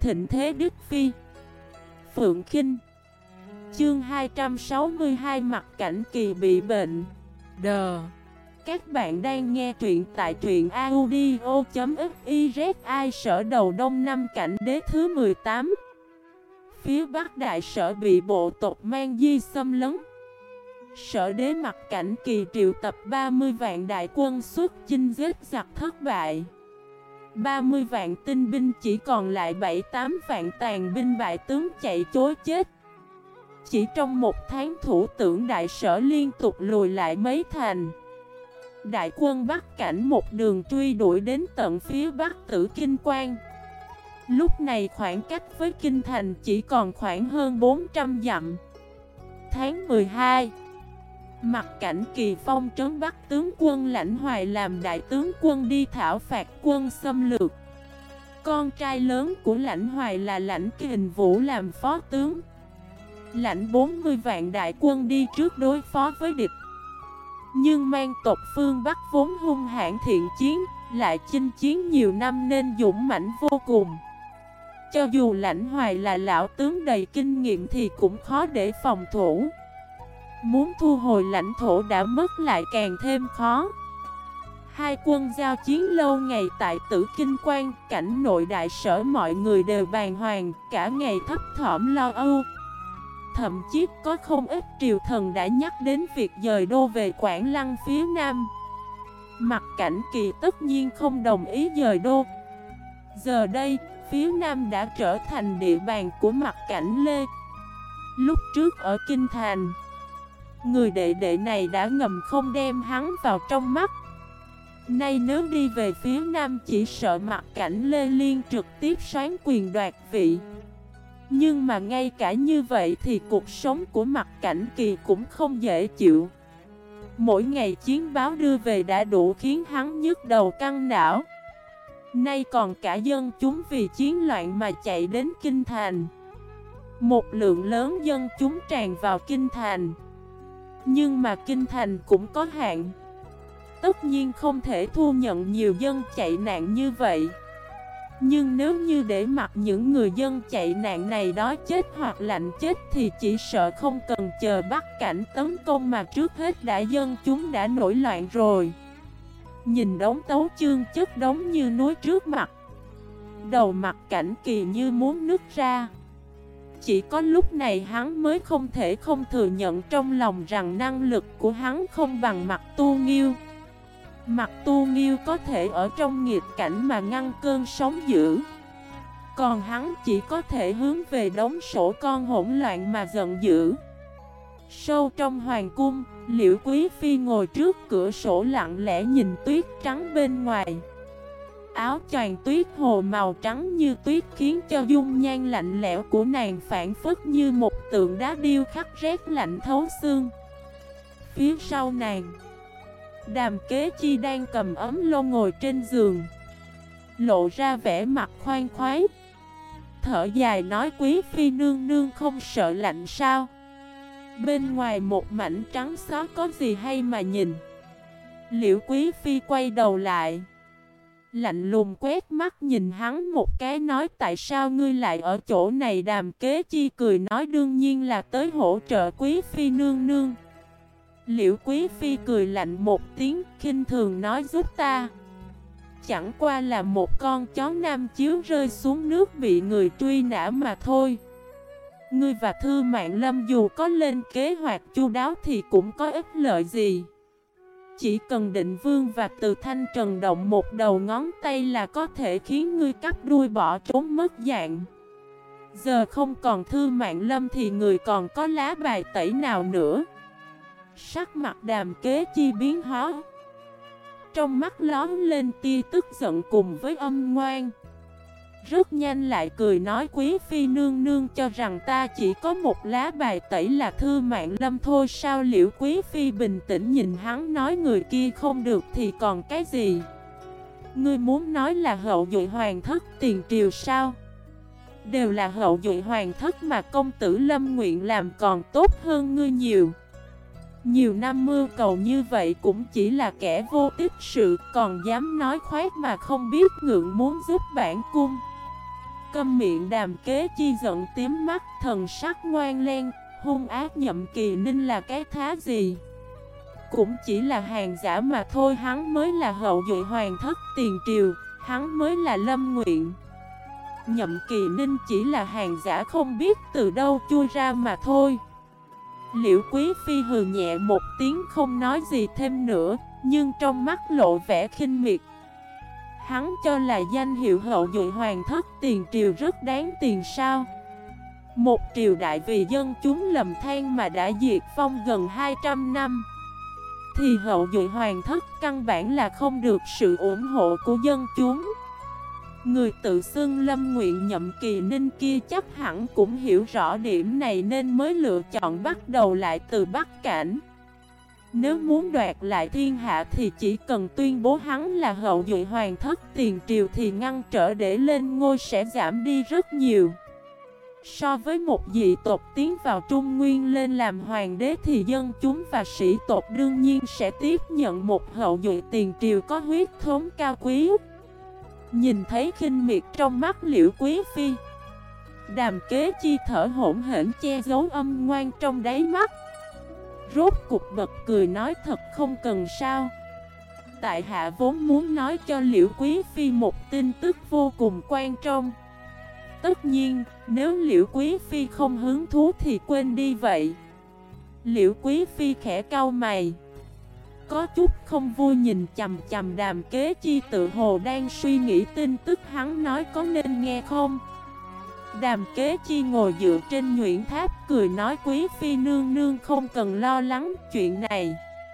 thịnh thế Đức Phi. Phượng Khinh. Chương 262 Mặc Cảnh Kỳ bị bệnh. Đờ. Các bạn đang nghe truyện tại truyện audio.fiz. Ai Sở đầu Đông Năm Cảnh Đế thứ 18. Phía Bắc Đại Sở bị bộ tộc Mang Di xâm lấn. Sở đế Mặc Cảnh Kỳ triệu tập 30 vạn đại quân xuất chinh giết giặc thất bại. 30 vạn tinh binh chỉ còn lại 7-8 vạn tàn binh bại tướng chạy chối chết. Chỉ trong một tháng thủ tưởng Đại Sở liên tục lùi lại mấy thành. Đại quân Bắc Cảnh một đường truy đuổi đến tận phía Bắc Tử Kinh Quan. Lúc này khoảng cách với Kinh Thành chỉ còn khoảng hơn 400 dặm. Tháng 12, Mặc Cảnh Kỳ phong trấn Bắc tướng quân Lãnh Hoài làm đại tướng quân đi thảo phạt quân xâm lược. Con trai lớn của Lãnh Hoài là Lãnh Kình Vũ làm phó tướng. Lãnh 40 vạn đại quân đi trước đối phó với địch. Nhưng mang tộc phương Bắc vốn hung hãn thiện chiến, lại chinh chiến nhiều năm nên dũng mãnh vô cùng. Cho dù Lãnh Hoài là lão tướng đầy kinh nghiệm thì cũng khó để phòng thủ. Muốn thu hồi lãnh thổ đã mất lại càng thêm khó. Hai quân giao chiến lâu ngày tại Tử Kinh Quan, cảnh nội Đại Sở mọi người đều bàng hoàng, cả ngày thấp thỏm lo âu. Thậm chí có không ít triều thần đã nhắc đến việc dời đô về Quảng Lăng phía Nam. Mặc Cảnh Kỳ tất nhiên không đồng ý dời đô. Giờ đây, phía Nam đã trở thành địa bàn của Mặc Cảnh Lê. Lúc trước ở Kinh Thành, người đệ đệ này đã ngầm không đem hắn vào trong mắt. Nay nếu đi về phía Nam chỉ sợ Mặc Cảnh Lê Liên trực tiếp soán quyền đoạt vị. Nhưng mà ngay cả như vậy thì cuộc sống của Mặc Cảnh Kỳ cũng không dễ chịu. Mỗi ngày chiến báo đưa về đã đủ khiến hắn nhức đầu căng não. Nay còn cả dân chúng vì chiến loạn mà chạy đến Kinh Thành. Một lượng lớn dân chúng tràn vào Kinh Thành. Nhưng mà Kinh Thành cũng có hạn. Tất nhiên không thể thu nhận nhiều dân chạy nạn như vậy. Nhưng nếu như để mặc những người dân chạy nạn này đói chết hoặc lạnh chết thì chỉ sợ không cần chờ Bắc Cảnh tấn công mà trước hết dân chúng đã nổi loạn rồi. Nhìn đống tấu chương chất đống như núi trước mặt, đầu Mặc Cảnh Kỳ như muốn nứt ra. Chỉ có lúc này hắn mới không thể không thừa nhận trong lòng rằng năng lực của hắn không bằng Mặc Tu Nghiêu. Mặc Tu Nghiêu có thể ở trong nghịch cảnh mà ngăn cơn sóng dữ, còn hắn chỉ có thể hướng về đống sổ con hỗn loạn mà giận dữ. Sâu trong hoàng cung, Liễu Quý Phi ngồi trước cửa sổ lặng lẽ nhìn tuyết trắng bên ngoài. Áo choàng tuyết hồ màu trắng như tuyết khiến cho dung nhan lạnh lẽo của nàng phảng phất như một tượng đá điêu khắc rét lạnh thấu xương. Phía sau nàng, Đàm Kế Chi đang cầm ấm lô ngồi trên giường, lộ ra vẻ mặt khoan khoái. Thở dài nói: Quý Phi nương nương không sợ lạnh sao? Bên ngoài một mảnh trắng xóa có gì hay mà nhìn? Liễu Quý Phi quay đầu lại, lạnh lùng quét mắt nhìn hắn một cái nói: tại sao ngươi lại ở chỗ này? Đàm Kế Chi cười nói: đương nhiên là tới hỗ trợ Quý Phi nương nương. Liễu Quý Phi cười lạnh một tiếng, khinh thường nói: giúp ta. Chẳng qua là một con chó nam chiếu rơi xuống nước bị người truy nã mà thôi. Ngươi và Thư Mạn Lâm dù có lên kế hoạch chu đáo thì cũng có ích lợi gì. Chỉ cần Định Vương và Từ Thanh Trần động một đầu ngón tay là có thể khiến ngươi cắt đuôi bỏ trốn mất dạng. Giờ không còn Thư Mạn Lâm thì người còn có lá bài tẩy nào nữa? Sắc mặt Đàm Kế Chi biến hóa, trong mắt lóe lên tia tức giận cùng với âm ngoan. Rất nhanh lại cười nói: Quý Phi nương nương cho rằng ta chỉ có một lá bài tẩy là Thư Mạn Lâm thôi sao? Liễu Quý Phi bình tĩnh nhìn hắn nói: người kia không được thì còn cái gì? Ngươi muốn nói là hậu duệ hoàng thất tiền triều sao? Đều là hậu duệ hoàng thất mà công tử Lâm nguyện làm còn tốt hơn ngươi nhiều. Nhiều năm mưu cầu như vậy cũng chỉ là kẻ vô ích sự, còn dám nói khoác mà không biết ngượng muốn giúp bản cung. Câm miệng. Đàm Kế Chi giận tím mắt, thần sắc ngoan len, hung ác. Nhậm Kỳ Ninh là cái thá gì? Cũng chỉ là hàng giả mà thôi, hắn mới là hậu duệ hoàng thất tiền triều, hắn mới là Lâm Nguyện. Nhậm Kỳ Ninh chỉ là hàng giả không biết từ đâu chui ra mà thôi. Liễu Quý Phi hừ nhẹ một tiếng không nói gì thêm nữa, nhưng trong mắt lộ vẻ khinh miệt. Hắn cho là danh hiệu hậu duệ hoàng thất tiền triều rất đáng tiền sao? Một triều đại vì dân chúng lầm than mà đã diệt vong gần 200 năm, thì hậu duệ hoàng thất căn bản là không được sự ủng hộ của dân chúng. Người tự xưng Lâm Nguyện Nhậm Kỳ Ninh kia chắc hẳn cũng hiểu rõ điểm này nên mới lựa chọn bắt đầu lại từ Bắc Cảnh. Nếu muốn đoạt lại thiên hạ thì chỉ cần tuyên bố hắn là hậu duệ hoàng thất tiền triều thì ngăn trở để lên ngôi sẽ giảm đi rất nhiều. So với một dị tộc tiến vào Trung Nguyên lên làm hoàng đế thì dân chúng và sĩ tộc đương nhiên sẽ tiếp nhận một hậu duệ tiền triều có huyết thống cao quý. Nhìn thấy khinh miệt trong mắt Liễu Quý Phi, Đàm Kế Chi thở hổn hển che giấu âm ngoan trong đáy mắt. Rốt cục bật cười nói thật không cần sao. Tại hạ vốn muốn nói cho Liễu Quý Phi một tin tức vô cùng quan trọng. Tất nhiên, nếu Liễu Quý Phi không hứng thú thì quên đi vậy. Liễu Quý Phi khẽ cau mày, có chút không vui nhìn chằm chằm Đàm Kế Chi, tự hồ đang suy nghĩ tin tức hắn nói có nên nghe không. Đàm Kế Chi ngồi dựa trên nhuyễn tháp cười nói Quý Phi nương nương không cần lo lắng chuyện này.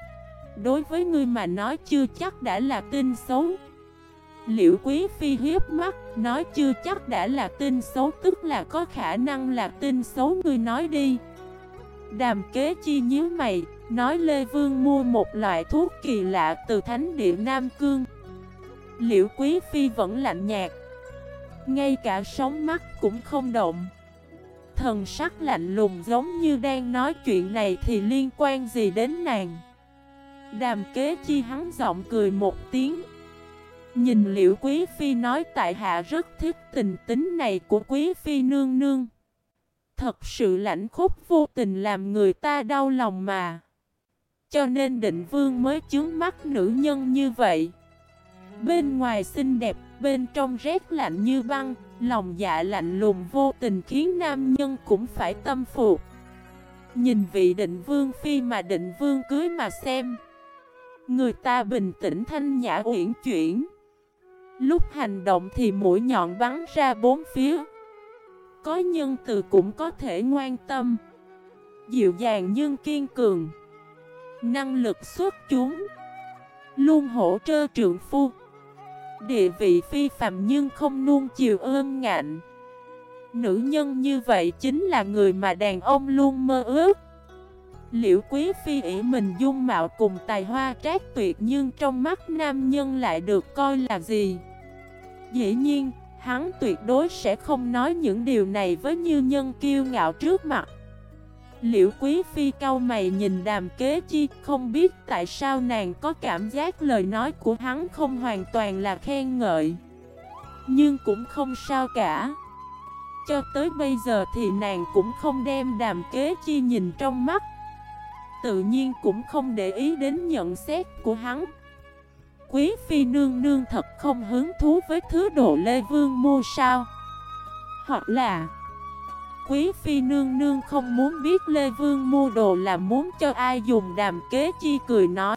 Đối với ngươi mà nói chưa chắc đã là tin xấu. Liễu Quý Phi hiếp mắt nói chưa chắc đã là tin xấu tức là có khả năng là tin xấu, ngươi nói đi. Đàm Kế Chi nhíu mày nói Lê Vương mua một loại thuốc kỳ lạ từ thánh địa Nam Cương. Liễu Quý Phi vẫn lạnh nhạt, ngay cả sóng mắt cũng không động, thần sắc lạnh lùng giống như đang nói chuyện này thì liên quan gì đến nàng. Đàm Kế Chi hắn giọng cười một tiếng, nhìn Liễu Quý Phi nói tại hạ rất thích tình tính này của Quý Phi nương nương. Thật sự lãnh khốc vô tình làm người ta đau lòng mà. Cho nên Định Vương mới chướng mắt nữ nhân như vậy. Bên ngoài xinh đẹp, bên trong rét lạnh như băng, lòng dạ lạnh lùng vô tình khiến nam nhân cũng phải tâm phục. Nhìn vị Định Vương Phi mà Định Vương cưới mà xem. Người ta bình tĩnh thanh nhã uyển chuyển. Lúc hành động thì mũi nhọn bắn ra bốn phía. Có nhân từ cũng có thể ngoan tâm, dịu dàng nhưng kiên cường, năng lực xuất chúng, luôn hỗ trợ trượng phu. Địa vị phi phàm nhưng không nuông chiều ương ngạnh. Nữ nhân như vậy chính là người mà đàn ông luôn mơ ước. Liễu Quý Phi ỷ mình dung mạo cùng tài hoa trác tuyệt nhưng trong mắt nam nhân lại được coi là gì? Dĩ nhiên, hắn tuyệt đối sẽ không nói những điều này với Như Nhân kiêu ngạo trước mặt. Liễu Quý Phi cau mày nhìn Đàm Kế Chi, không biết tại sao nàng có cảm giác lời nói của hắn không hoàn toàn là khen ngợi. Nhưng cũng không sao cả. Cho tới bây giờ thì nàng cũng không đem Đàm Kế Chi nhìn trong mắt, tự nhiên cũng không để ý đến nhận xét của hắn. Quý Phi nương nương thật không hứng thú với thứ đồ Lê Vương mua sao? Hoặc là Quý Phi nương nương không muốn biết Lê Vương mua đồ là muốn cho ai dùng? Đàm Kế Chi cười nói.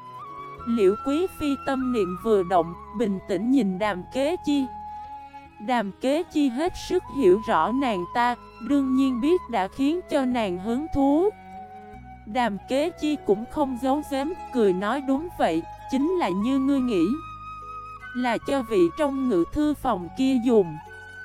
Liễu Quý Phi tâm niệm vừa động, bình tĩnh nhìn Đàm Kế Chi. Đàm Kế Chi hết sức hiểu rõ nàng ta, đương nhiên biết đã khiến cho nàng hứng thú. Đàm Kế Chi cũng không giấu giếm, cười nói đúng vậy, chính là như ngươi nghĩ, là cho vị trong ngự thư phòng kia dùng.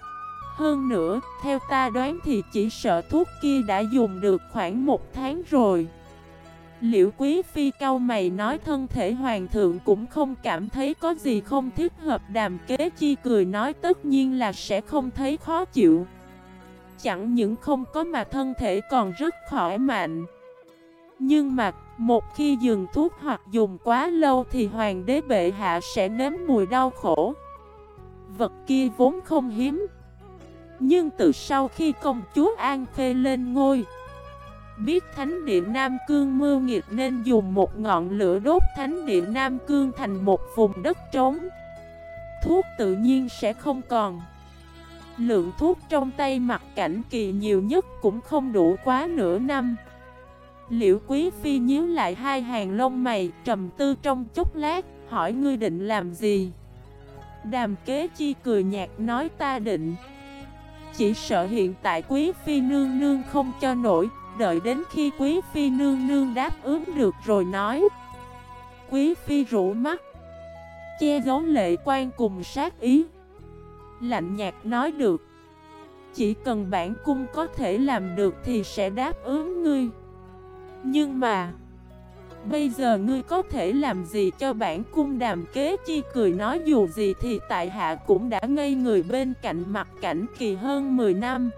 Hơn nữa, theo ta đoán thì chỉ sợ thuốc kia đã dùng được khoảng 1 tháng rồi. Liễu Quý Phi cau mày nói thân thể hoàng thượng cũng không cảm thấy có gì không thích hợp. Đàm Kế Chi cười nói tất nhiên là sẽ không thấy khó chịu. Chẳng những không có mà thân thể còn rất khỏe mạnh. Nhưng mà một khi dừng thuốc hoặc dùng quá lâu thì hoàng đế bệ hạ sẽ nếm mùi đau khổ. Vật kia vốn không hiếm, Nhưng từ sau khi công chúa An Khê lên ngôi, biết thánh địa Nam Cương mưu nghịch nên dùng một ngọn lửa đốt thánh địa Nam Cương thành một vùng đất trống. Thuốc tự nhiên sẽ không còn. Lượng thuốc trong tay Mặc Cảnh Kỳ nhiều nhất cũng không đủ quá nửa năm. Liễu Quý Phi nhíu lại hai hàng lông mày, trầm tư trong chốc lát, hỏi ngươi định làm gì? Đàm Kế Chi cười nhạt nói ta định. Chỉ sợ hiện tại Quý Phi nương nương không cho nổi, đợi đến khi Quý Phi nương nương đáp ứng được rồi nói. Quý Phi rũ mắt, che giấu lệ quan cùng sát ý, lạnh nhạt nói được. Chỉ cần bản cung có thể làm được thì sẽ đáp ứng ngươi. Nhưng mà bây giờ ngươi có thể làm gì cho bản cung? Đàm Kế Chi cười nói dù gì thì tại hạ cũng đã ngây người bên cạnh Mặc Cảnh Kỳ hơn 10 năm.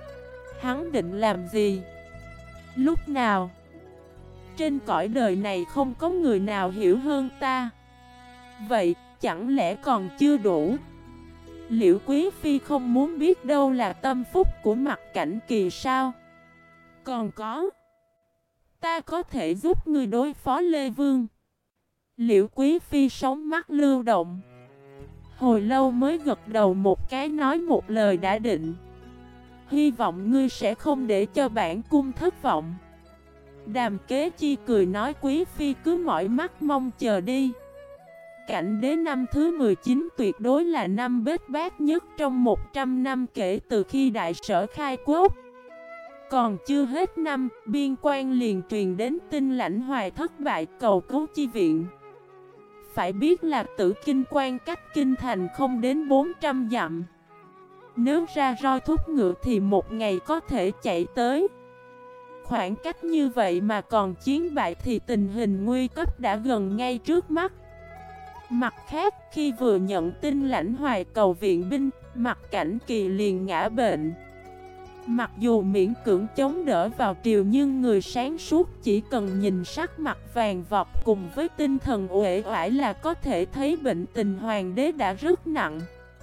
Hắn định làm gì? Lúc nào? Trên cõi đời này không có người nào hiểu hơn ta. Vậy chẳng lẽ còn chưa đủ? Liễu Quý Phi không muốn biết đâu là tâm phúc của Mặc Cảnh Kỳ sao? Còn có, ta có thể giúp ngươi đối phó Lê Vương. Liễu Quý Phi sóng mắt lưu động, hồi lâu mới gật đầu một cái nói một lời đã định. Hy vọng ngươi sẽ không để cho bản cung thất vọng. Đàm Kế Chi cười nói Quý Phi cứ mỏi mắt mong chờ đi. Cảnh đế năm thứ 19 tuyệt đối là năm bết bát nhất trong 100 năm kể từ khi đại sở khai quốc. Còn chưa hết năm, biên quan liền truyền đến tin Lãnh Hoài thất bại cầu cứu chi viện. Phải biết là Tử Kinh quan cách kinh thành không đến 400 dặm. Nếu ra roi thúc ngựa thì một ngày có thể chạy tới. Khoảng cách như vậy mà còn chiến bại thì tình hình nguy cấp đã gần ngay trước mắt. Mặt khác, khi vừa nhận tin Lãnh Hoài cầu viện binh, Mặc Cảnh Kỳ liền ngã bệnh. Mặc dù miễn cưỡng chống đỡ vào triều nhưng người sáng suốt chỉ cần nhìn sắc mặt vàng vọt cùng với tinh thần uể oải là có thể thấy bệnh tình hoàng đế đã rất nặng.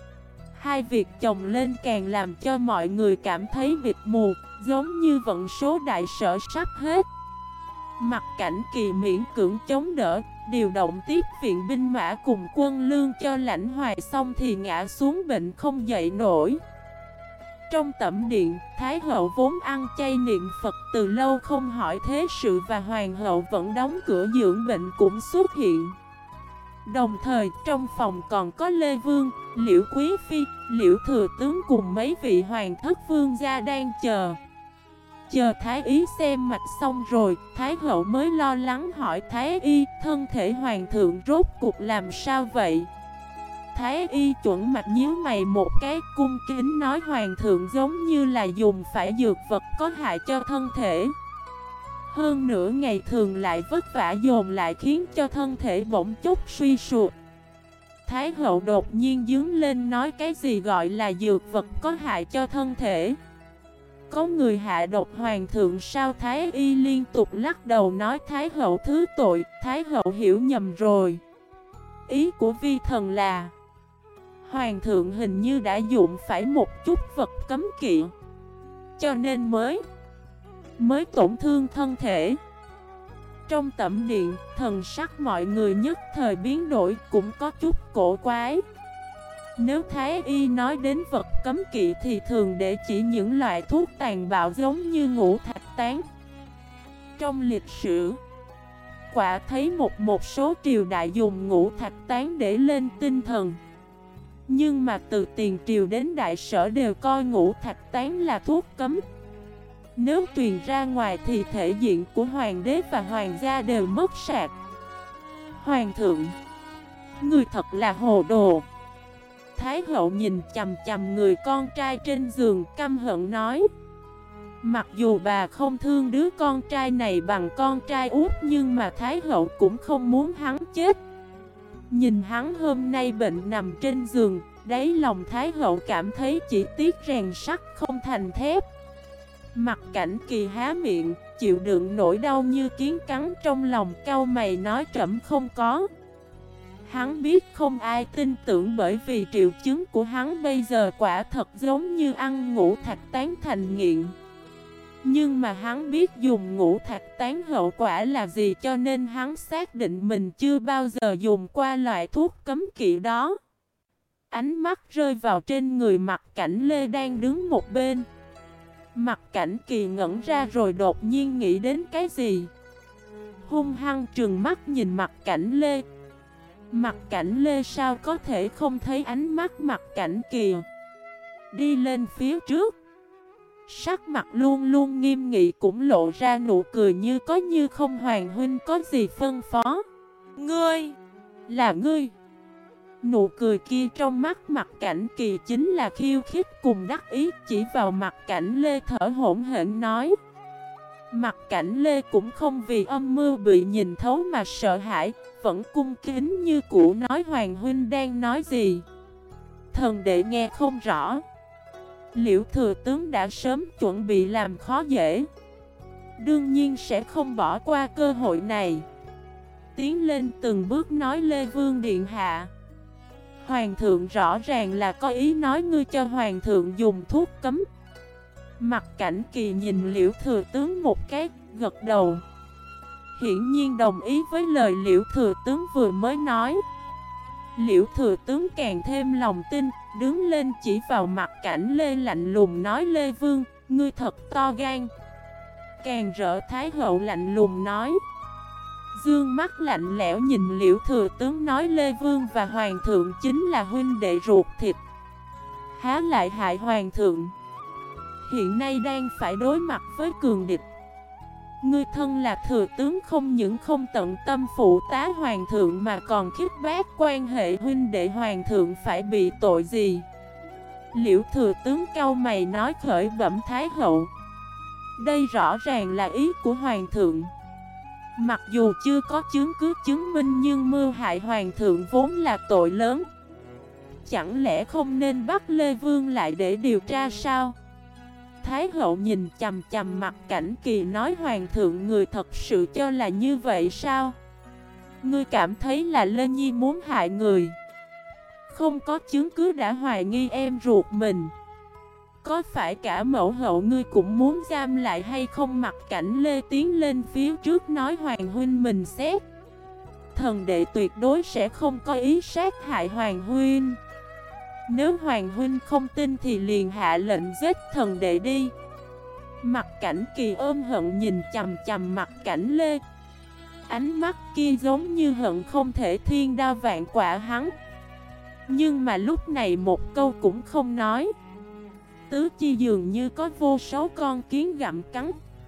Hai việc chồng lên càng làm cho mọi người cảm thấy bịt mù, giống như vận số đại sở sắp hết. Mặc Cảnh Kỳ miễn cưỡng chống đỡ, điều động tiếp viện binh mã cùng quân lương cho Lãnh Hoài xong thì ngã xuống bệnh không dậy nổi. Trong tẩm điện, Thái hậu vốn ăn chay niệm Phật từ lâu không hỏi thế sự và hoàng hậu vẫn đóng cửa dưỡng bệnh cũng xuất hiện. Đồng thời trong phòng còn có Lê Vương, Liễu Quý Phi, Liễu Thừa Tướng cùng mấy vị hoàng thất vương gia đang chờ. Chờ Thái y xem mạch xong rồi, Thái hậu mới lo lắng hỏi Thái y thân thể hoàng thượng rốt cuộc làm sao vậy? Thái y chuẩn mạch nhíu mày một cái cung kính nói hoàng thượng giống như là dùng phải dược vật có hại cho thân thể. Hơn nửa ngày thường lại vất vả dồn lại khiến cho thân thể bỗng chốc suy sụp. Thái hậu đột nhiên dướng lên nói cái gì gọi là dược vật có hại cho thân thể? Có người hạ độc hoàng thượng sao? Thái y liên tục lắc đầu nói Thái hậu thứ tội, Thái hậu hiểu nhầm rồi. Ý của vi thần là hoàng thượng hình như đã dụng phải một chút vật cấm kỵ, cho nên mới tổn thương thân thể. Trong tẩm điện, thần sắc mọi người nhất thời biến đổi cũng có chút cổ quái. Nếu Thái y nói đến vật cấm kỵ thì thường để chỉ những loại thuốc tàn bạo giống như ngũ thạch tán. Trong lịch sử, quả thấy một số triều đại dùng ngũ thạch tán để lên tinh thần. Nhưng mà từ tiền triều đến đại sở đều coi ngũ thạch tán là thuốc cấm. Nếu truyền ra ngoài thì thể diện của hoàng đế và hoàng gia đều mất sạch. Hoàng thượng, người thật là hồ đồ. Thái hậu nhìn chằm chằm người con trai trên giường căm hận nói. Mặc dù bà không thương đứa con trai này bằng con trai út nhưng mà Thái hậu cũng không muốn hắn chết. Nhìn hắn hôm nay bệnh nằm trên giường, đáy lòng Thái hậu cảm thấy chỉ tiếc rèn sắt không thành thép. Mặc Cảnh Kỳ há miệng, chịu đựng nỗi đau như kiến cắn trong lòng, cau mày nói trẫm không có. Hắn biết không ai tin tưởng bởi vì triệu chứng của hắn bây giờ quả thật giống như ăn ngũ thạch tán thành nghiện. Nhưng mà hắn biết dùng ngũ thạch tán hậu quả là gì, cho nên hắn xác định mình chưa bao giờ dùng qua loại thuốc cấm kỵ đó. Ánh mắt rơi vào trên người Mặc Cảnh Lê đang đứng một bên. Mặc Cảnh Kỳ ngẩn ra rồi đột nhiên nghĩ đến cái gì. Hung hăng trừng mắt nhìn Mặc Cảnh Lê. Mặc Cảnh Lê sao có thể không thấy ánh mắt Mặc Cảnh Kỳ. Đi lên phía trước. Sắc mặt luôn luôn nghiêm nghị cũng lộ ra nụ cười như có như không. Hoàng huynh có gì phân phó? Ngươi! Là ngươi! Nụ cười kia trong mắt Mặc Cảnh Kỳ chính là khiêu khích cùng đắc ý, chỉ vào Mặc Cảnh Lê thở hổn hển nói. Mặc Cảnh Lê cũng không vì âm mưu bị nhìn thấu mà sợ hãi, vẫn cung kính như cũ nói: Hoàng huynh đang nói gì? Thần đệ nghe không rõ. Liễu thừa tướng đã sớm chuẩn bị làm khó dễ, đương nhiên sẽ không bỏ qua cơ hội này. Tiến lên từng bước nói: Lê Vương điện hạ, Hoàng thượng rõ ràng là có ý nói ngươi cho Hoàng thượng dùng thuốc cấm. Mặc Cảnh Kỳ nhìn Liễu thừa tướng một cái, gật đầu, hiển nhiên đồng ý với lời Liễu thừa tướng vừa mới nói. Liễu thừa tướng càng thêm lòng tin, đứng lên chỉ vào Mặc Cảnh Lê lạnh lùng nói: Lê Vương, ngươi thật to gan. Càng rỡ Thái hậu lạnh lùng nói. Dương mắt lạnh lẽo nhìn Liễu thừa tướng nói: Lê Vương và Hoàng thượng chính là huynh đệ ruột thịt, há lại hại Hoàng thượng. Hiện nay đang phải đối mặt với cường địch. Ngươi thân là thừa tướng không những không tận tâm phụ tá Hoàng thượng mà còn khích bác quan hệ huynh đệ, Hoàng thượng phải bị tội gì? Liễu thừa tướng cau mày nói: khởi bẩm Thái hậu, đây rõ ràng là ý của Hoàng thượng. Mặc dù chưa có chứng cứ chứng minh nhưng mưu hại Hoàng thượng vốn là tội lớn. Chẳng lẽ không nên bắt Lê Vương lại để điều tra sao? Thái hậu nhìn chằm chằm Mặc Cảnh Kỳ nói: Hoàng thượng, người thật sự cho là như vậy sao? Ngươi cảm thấy là Lê Nhi muốn hại người, không có chứng cứ đã hoài nghi em ruột mình. Có phải cả mẫu hậu ngươi cũng muốn giam lại hay không? Mặc Cảnh Lê tiến lên phía trước nói: Hoàng huynh mình xét, thần đệ tuyệt đối sẽ không có ý sát hại Hoàng huynh. Nếu Hoàng huynh không tin thì liền hạ lệnh giết thần đệ đi. Mặc Cảnh Kỳ ôm hận nhìn chằm chằm Mặc Cảnh Lê. Ánh mắt kia giống như hận không thể thiên đao vạn quả hắn. Nhưng mà lúc này một câu cũng không nói. Tứ chi dường như có vô số con kiến gặm cắn.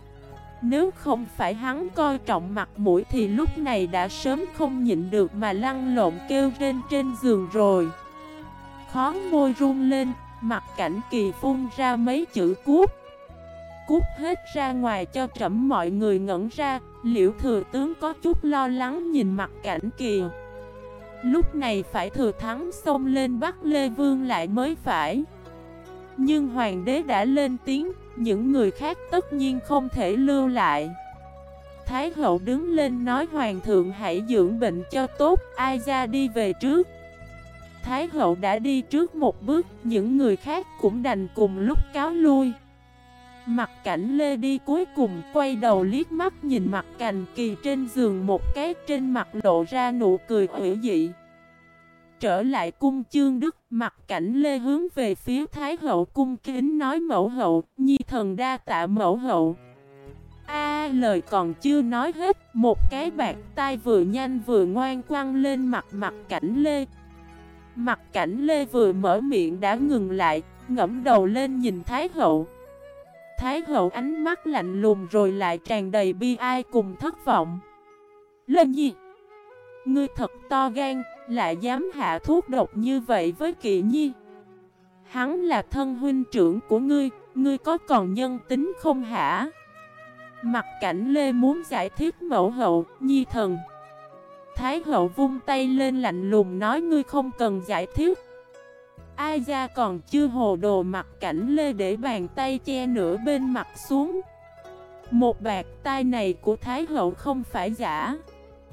Nếu không phải hắn coi trọng mặt mũi thì lúc này đã sớm không nhịn được mà lăn lộn kêu rên trên giường rồi. Khó môi run lên, Mặc Cảnh Kỳ phun ra mấy chữ cút. Cút hết ra ngoài cho trẫm. Mọi người ngẩn ra. Liễu thừa tướng có chút lo lắng nhìn Mặc Cảnh Kỳ. Lúc này phải thừa thắng xông lên bắt Lê Vương lại mới phải. Nhưng hoàng đế đã lên tiếng, những người khác tất nhiên không thể lưu lại. Thái hậu đứng lên nói: Hoàng thượng hãy dưỡng bệnh cho tốt, ai ra đi về trước. Thái hậu đã đi trước một bước, những người khác cũng đành cùng lúc cáo lui. Mặc Cảnh Lê đi cuối cùng, quay đầu liếc mắt nhìn Mặc Cảnh Kỳ trên giường một cái, trên mặt lộ ra nụ cười ủy dị. Trở lại cung Chương Đức, Mặc Cảnh Lê hướng về phía Thái hậu cung kính nói: mẫu hậu, nhi thần đa tạ mẫu hậu. Lời còn chưa nói hết, một cái bạt tai vừa nhanh vừa ngoan quăng lên mặt Mặc Cảnh Lê. Mặc Cảnh Lê vừa mở miệng đã ngừng lại, ngẫm đầu lên nhìn Thái hậu. Thái hậu ánh mắt lạnh lùng rồi lại tràn đầy bi ai cùng thất vọng. Lê Nhi, ngươi thật to gan, lại dám hạ thuốc độc như vậy với Kỵ Nhi. Hắn là thân huynh trưởng của ngươi có còn nhân tính không hả? Mặc Cảnh Lê muốn giải thích mẫu hậu, nhi thần. Thái hậu vung tay lên lạnh lùng nói: ngươi không cần giải thích. Ai ra còn chưa hồ đồ. Mặc Cảnh Lê để bàn tay che nửa bên mặt xuống. Một bạt tai này của Thái hậu không phải giả.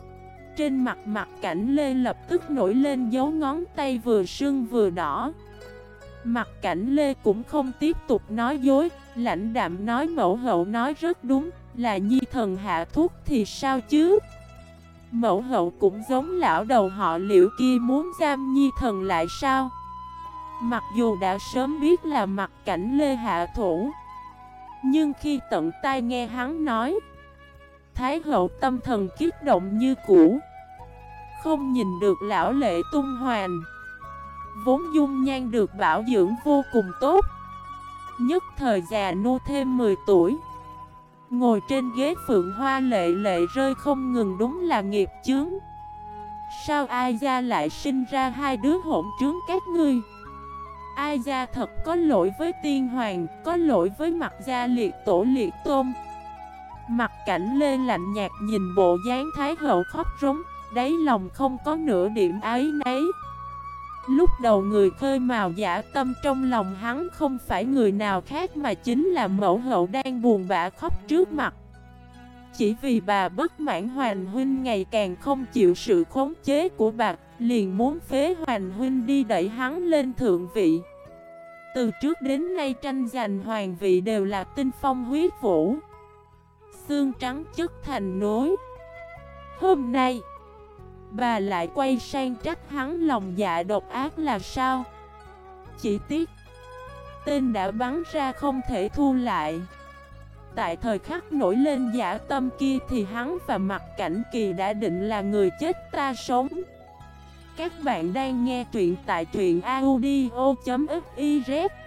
Trên mặt Mặt Cảnh Lê lập tức nổi lên dấu ngón tay vừa sưng vừa đỏ. Mặt Cảnh Lê cũng không tiếp tục nói dối, lãnh đạm nói mẫu hậu nói rất đúng, là nhi thần hạ thuốc thì sao chứ? Mẫu hậu cũng giống lão đầu họ Liễu kia muốn giam nhi thần lại sao? Mặc dù đã sớm biết là Mặt Cảnh Lê hạ thủ, nhưng khi tận tai nghe hắn nói, Thái hậu tâm thần kích động như cũ, không nhìn được lão lệ tung hoành, vốn dung nhan được bảo dưỡng vô cùng tốt, nhất thời già nua thêm 10 tuổi. Ngồi trên ghế phượng hoa lệ lệ rơi không ngừng, đúng là nghiệp chướng. Sao ai gia lại sinh ra hai đứa hỗn trướng các ngươi? Ai gia thật có lỗi với tiên hoàng, có lỗi với Mặt gia liệt tổ liệt tôn. Mặt Cảnh Lê lạnh nhạt nhìn bộ dáng Thái hậu khóc rống, đáy lòng không có nửa điểm áy náy. Lúc đầu người khơi mào dã tâm trong lòng hắn không phải người nào khác mà chính là mẫu hậu đang buồn bã khóc trước mặt. Chỉ vì bà bất mãn Hoàng huynh ngày càng không chịu sự khống chế của bà, liền muốn phế Hoàng huynh đi đẩy hắn lên thượng vị. Từ trước đến nay tranh giành hoàng vị đều là tinh phong huyết vũ, xương trắng chất thành nối. Hôm nay bà lại quay sang trách hắn lòng dạ độc ác là sao? Chỉ tiếc tên đã bắn ra không thể thu lại. Tại thời khắc nổi lên dã tâm kia thì hắn và Mặt Cảnh Kỳ đã định là người chết ta sống. Các bạn đang nghe truyện tại truyện audio.fif